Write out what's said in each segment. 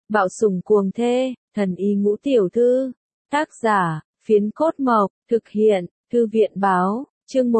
Bạo sủng cuồng thê, thần y ngũ tiểu thư. Tác giả, Phiến Cốt Mộc, thực hiện, Thư viện báo, chương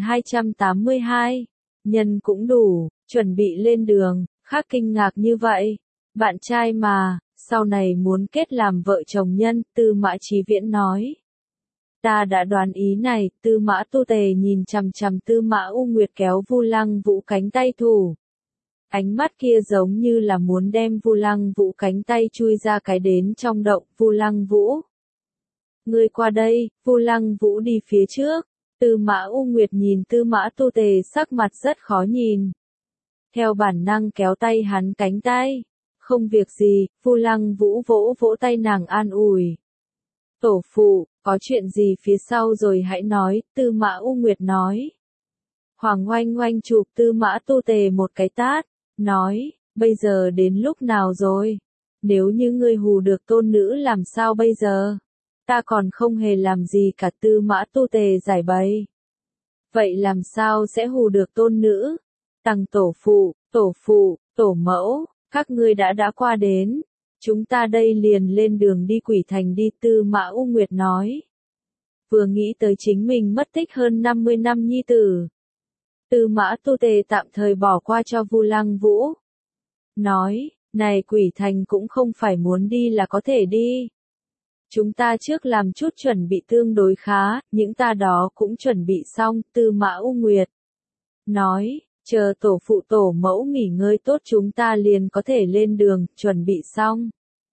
1282. Nhân cũng đủ, chuẩn bị lên đường, Khác kinh ngạc như vậy. Bạn trai mà, sau này muốn kết làm vợ chồng Nhân, Tư Mã Chí Viễn nói. Ta đã đoán ý này, Tư Mã Tu Tề nhìn chằm chằm Tư Mã U Nguyệt kéo Vu Lăng Vũ cánh tay thủ. Ánh mắt kia giống như là muốn đem Vu Lăng Vũ cánh tay chui ra cái đến trong động. Vu Lăng Vũ, ngươi qua đây. Vu Lăng Vũ đi phía trước. Tư Mã U Nguyệt nhìn Tư Mã Tu Tề sắc mặt rất khó nhìn. Theo bản năng kéo tay hắn cánh tay. Không việc gì. Vu Lăng Vũ vỗ vỗ tay nàng an ủi. Tổ phụ, có chuyện gì phía sau rồi hãy nói. Tư Mã U Nguyệt nói. Hoàng Oanh Oanh chụp Tư Mã Tu Tề một cái tát, nói, bây giờ đến lúc nào rồi? Nếu như ngươi hù được tôn nữ làm sao bây giờ? Ta còn không hề làm gì cả. Tư Mã Tu Tề giải bày. Vậy làm sao sẽ hù được tôn nữ? Tằng tổ phụ, tổ mẫu, các ngươi đã qua đến. Chúng ta đây liền lên đường đi Quỷ Thành đi. Tư Mã U Nguyệt nói. Vừa nghĩ tới chính mình mất tích hơn 50 năm nhi tử. Tư Mã Tu Tề tạm thời bỏ qua cho Vu Lăng Vũ. Nói, này Quỷ Thành cũng không phải muốn đi là có thể đi. Chúng ta trước làm chút chuẩn bị tương đối khá, những ta đó cũng chuẩn bị xong. Tư Mã U Nguyệt nói, chờ tổ phụ tổ mẫu nghỉ ngơi tốt chúng ta liền có thể lên đường, chuẩn bị xong.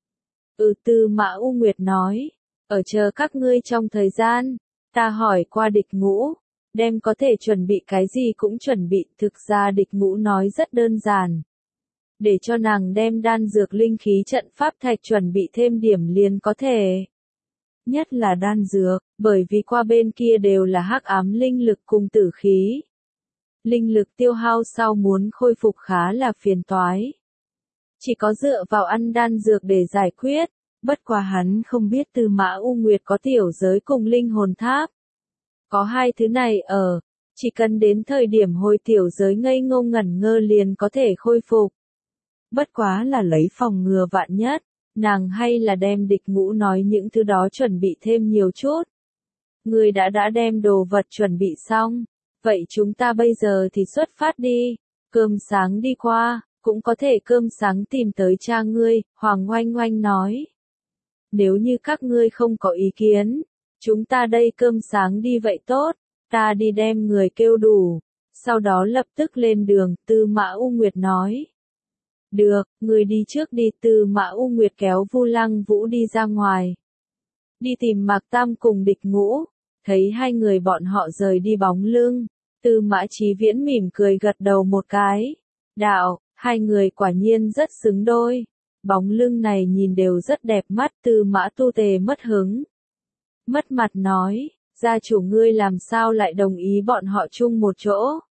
Tư Mã U Nguyệt nói, ở chờ các ngươi trong thời gian, ta hỏi qua Địch Ngũ. Đem có thể chuẩn bị cái gì cũng chuẩn bị. Thực ra Địch Ngũ nói rất đơn giản. Để cho nàng đem đan dược linh khí trận pháp thạch chuẩn bị thêm điểm liền có thể. Nhất là đan dược, bởi vì qua bên kia đều là hắc ám linh lực cùng tử khí. Linh lực tiêu hao sau muốn khôi phục khá là phiền toái. Chỉ có dựa vào ăn đan dược để giải quyết. Bất quá hắn không biết Tư Mã U Nguyệt có tiểu giới cùng linh hồn tháp. Có hai thứ này ở, chỉ cần đến thời điểm hồi tiểu giới ngây ngô ngẩn ngơ liền có thể khôi phục. Bất quá là lấy phòng ngừa vạn nhất, nàng hay là đem Địch Ngũ nói những thứ đó chuẩn bị thêm nhiều chút. Người đã đem đồ vật chuẩn bị xong, vậy chúng ta bây giờ thì xuất phát đi, cơm sáng đi qua, cũng có thể cơm sáng tìm tới cha ngươi. Hoàng Oanh Oanh nói. Nếu như các ngươi không có ý kiến. Chúng ta đây cơm sáng đi vậy tốt, ta đi đem người kêu đủ, sau đó lập tức lên đường. Tư Mã U Nguyệt nói. Được, người đi trước đi. Tư Mã U Nguyệt kéo Vu Lăng Vũ đi ra ngoài. Đi tìm Mạc Tam cùng Địch Ngũ, thấy hai người bọn họ rời đi bóng lưng. Tư Mã Chí Viễn mỉm cười gật đầu một cái. Đạo, hai người quả nhiên rất xứng đôi. Bóng lưng này nhìn đều rất đẹp mắt. Tư Mã Tu Tề mất hứng. Mất mặt nói, gia chủ ngươi làm sao lại đồng ý bọn họ chung một chỗ?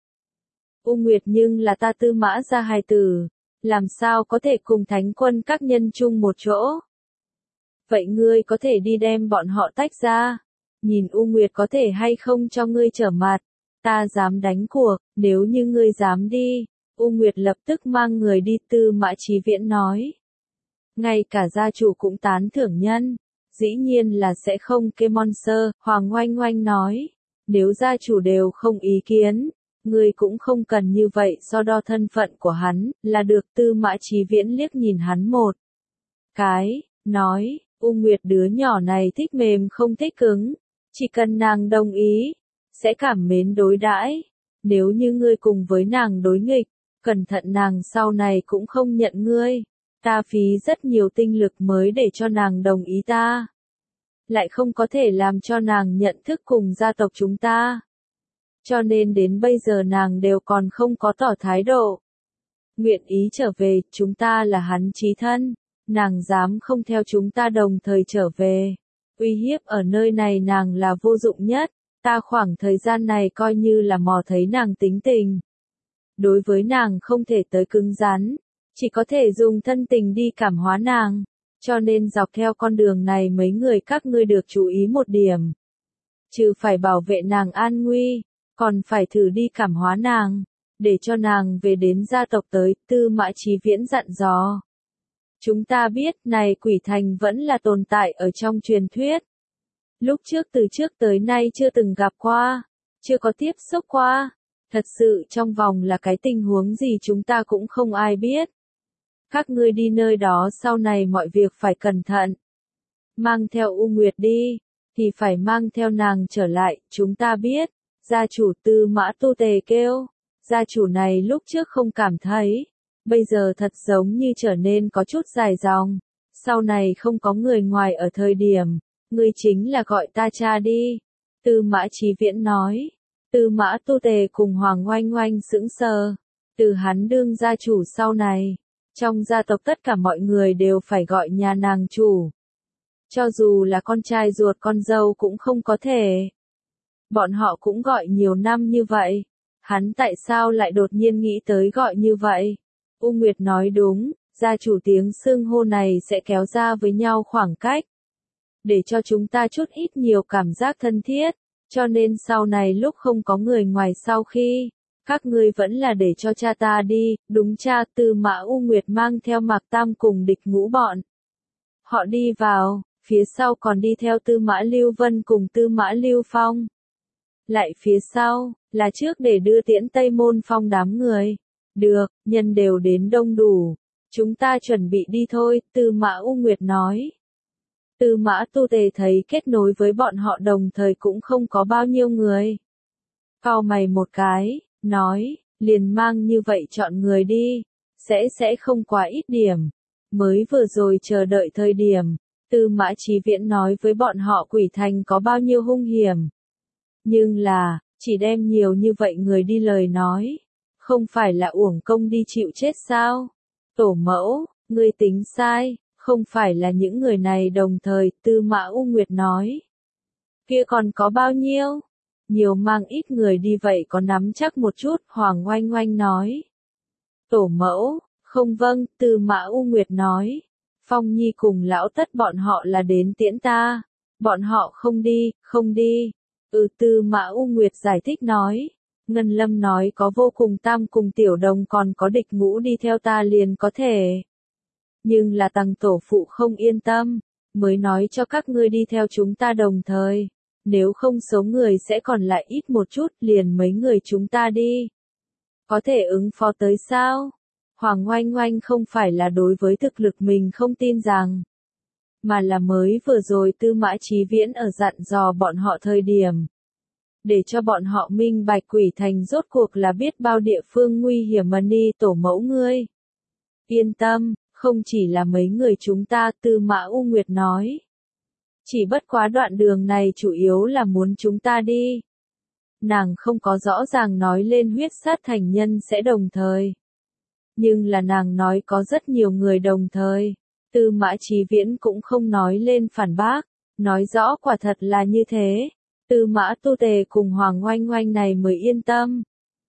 U Nguyệt nhưng là ta Tư Mã gia hài tử, làm sao có thể cùng thánh quân các nhân chung một chỗ? Vậy ngươi có thể đi đem bọn họ tách ra, nhìn U Nguyệt có thể hay không cho ngươi trở mặt, ta dám đánh cuộc, nếu như ngươi dám đi, U Nguyệt lập tức mang người đi. Tư Mã Chí Viễn nói. Ngay cả gia chủ cũng tán thưởng nhân. Dĩ nhiên là sẽ không kê monster. Hoàng Oanh Oanh nói. Nếu gia chủ đều không ý kiến, ngươi cũng không cần như vậy so đo thân phận của hắn, là được. Tư Mã Chí Viễn liếc nhìn hắn một cái, nói, U Nguyệt đứa nhỏ này thích mềm không thích cứng, chỉ cần nàng đồng ý, sẽ cảm mến đối đãi. Nếu như ngươi cùng với nàng đối nghịch, cẩn thận nàng sau này cũng không nhận ngươi. Ta phí rất nhiều tinh lực mới để cho nàng đồng ý ta. Lại không có thể làm cho nàng nhận thức cùng gia tộc chúng ta. Cho nên đến bây giờ nàng đều còn không có tỏ thái độ. Nguyện ý trở về, chúng ta là hắn chí thân. Nàng dám không theo chúng ta đồng thời trở về. Uy hiếp ở nơi này nàng là vô dụng nhất. Ta khoảng thời gian này coi như là mò thấy nàng tính tình. Đối với nàng không thể tới cứng rắn. Chỉ có thể dùng thân tình đi cảm hóa nàng. Cho nên dọc theo con đường này mấy người các ngươi được chú ý một điểm. Trừ phải bảo vệ nàng an nguy, còn phải thử đi cảm hóa nàng, để cho nàng về đến gia tộc tới. Tư Mã Chí Viễn dặn dò. Chúng ta biết, này quỷ thành vẫn là tồn tại ở trong truyền thuyết. Lúc trước từ trước tới nay chưa từng gặp qua, chưa có tiếp xúc qua. Thật sự trong vòng là cái tình huống gì chúng ta cũng không ai biết. Các ngươi đi nơi đó sau này mọi việc phải cẩn thận. Mang theo U Nguyệt đi, thì phải mang theo nàng trở lại, chúng ta biết. Gia chủ Tư Mã Tu Tề kêu. Gia chủ này lúc trước không cảm thấy. Bây giờ thật giống như trở nên có chút dài dòng. Sau này không có người ngoài ở thời điểm. Ngươi chính là gọi ta cha đi. Tư Mã Chí Viễn nói. Tư Mã Tu Tề cùng Hoàng Oanh Oanh sững sờ. Từ hắn đương gia chủ sau này. Trong gia tộc tất cả mọi người đều phải gọi nhà nàng chủ. Cho dù là con trai ruột con dâu cũng không có thể. Bọn họ cũng gọi nhiều năm như vậy. Hắn tại sao lại đột nhiên nghĩ tới gọi như vậy? U Nguyệt nói đúng, gia chủ tiếng xưng hô này sẽ kéo ra với nhau khoảng cách. Để cho chúng ta chút ít nhiều cảm giác thân thiết. Cho nên sau này lúc không có người ngoài sau khi, các ngươi vẫn là để cho cha ta đi, đúng cha. Tư Mã U Nguyệt mang theo Mạc Tam cùng Địch Ngũ bọn. Họ đi vào, phía sau còn đi theo Tư Mã Lưu Vân cùng Tư Mã Lưu Phong. Lại phía sau, là trước để đưa tiễn Tây Môn Phong đám người. Được, nhân đều đến đông đủ. Chúng ta chuẩn bị đi thôi, Tư Mã U Nguyệt nói. Tư Mã Tu Tề thấy kết nối với bọn họ đồng thời cũng không có bao nhiêu người. Cau mày một cái, nói, liền mang như vậy chọn người đi, sẽ không quá ít điểm. Mới vừa rồi chờ đợi thời điểm, Tư Mã Chí Viễn nói với bọn họ quỷ thành có bao nhiêu hung hiểm. Nhưng là, chỉ đem nhiều như vậy người đi lời nói, không phải là uổng công đi chịu chết sao? Tổ mẫu, ngươi tính sai, không phải là những người này đồng thời, Tư Mã U Nguyệt nói. Kia còn có bao nhiêu? Nhiều mang ít người đi vậy có nắm chắc một chút, Hoàng Oanh Oanh nói. Tổ mẫu, không vâng, Tư Mã U Nguyệt nói. Phong Nhi cùng lão tất bọn họ là đến tiễn ta. Bọn họ không đi, không đi. Tư Mã U Nguyệt giải thích nói. Ngân Lâm nói có vô cùng tam cùng tiểu đồng còn có Địch Ngũ đi theo ta liền có thể. Nhưng là Tằng tổ phụ không yên tâm, mới nói cho các ngươi đi theo chúng ta đồng thời. Nếu không số người sẽ còn lại ít một chút, liền mấy người chúng ta đi. Có thể ứng phó tới sao? Hoàng Oanh Oanh không phải là đối với thực lực mình không tin rằng, mà là mới vừa rồi Tư Mã Chí Viễn ở dặn dò bọn họ thời điểm. Để cho bọn họ minh bạch quỷ thành rốt cuộc là biết bao địa phương nguy hiểm mà ni tổ mẫu ngươi. Yên tâm, không chỉ là mấy người chúng ta, Tư Mã U Nguyệt nói. Chỉ bất quá đoạn đường này chủ yếu là muốn chúng ta đi. Nàng không có rõ ràng nói lên huyết sát thành nhân sẽ đồng thời. Nhưng là nàng nói có rất nhiều người đồng thời. Tư Mã Chí Viễn cũng không nói lên phản bác. Nói rõ quả thật là như thế. Tư Mã Tu Tề cùng Hoàng Oanh Oanh này mới yên tâm.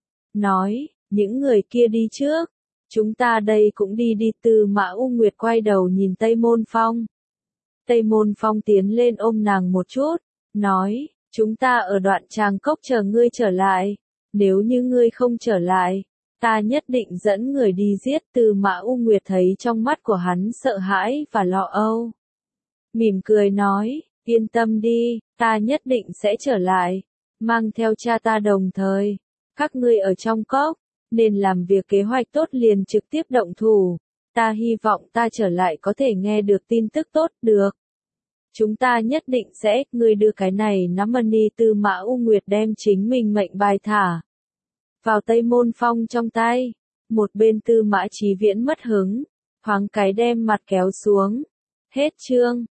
Nói, những người kia đi trước. Chúng ta đây cũng đi đi. Tư Mã U Nguyệt quay đầu nhìn Tây Môn Phong. Tây Môn Phong tiến lên ôm nàng một chút. Nói, chúng ta ở đoạn Tràng Cốc chờ ngươi trở lại. Nếu như ngươi không trở lại, ta nhất định dẫn người đi giết. Tư Mã U Nguyệt thấy trong mắt của hắn sợ hãi và lo âu. Mỉm cười nói, yên tâm đi, ta nhất định sẽ trở lại. Mang theo cha ta đồng thời. Các ngươi ở trong cốc, nên làm việc kế hoạch tốt liền trực tiếp động thủ. Ta hy vọng ta trở lại có thể nghe được tin tức tốt, được. Chúng ta nhất định sẽ, ngươi đưa cái này nắm money. Tư Mã U Nguyệt đem chính mình mệnh bài thả vào Tây Môn Phong trong tay. Một bên Tư Mã Chí Viễn mất hứng, thoáng cái đem mặt kéo xuống. Hết chương.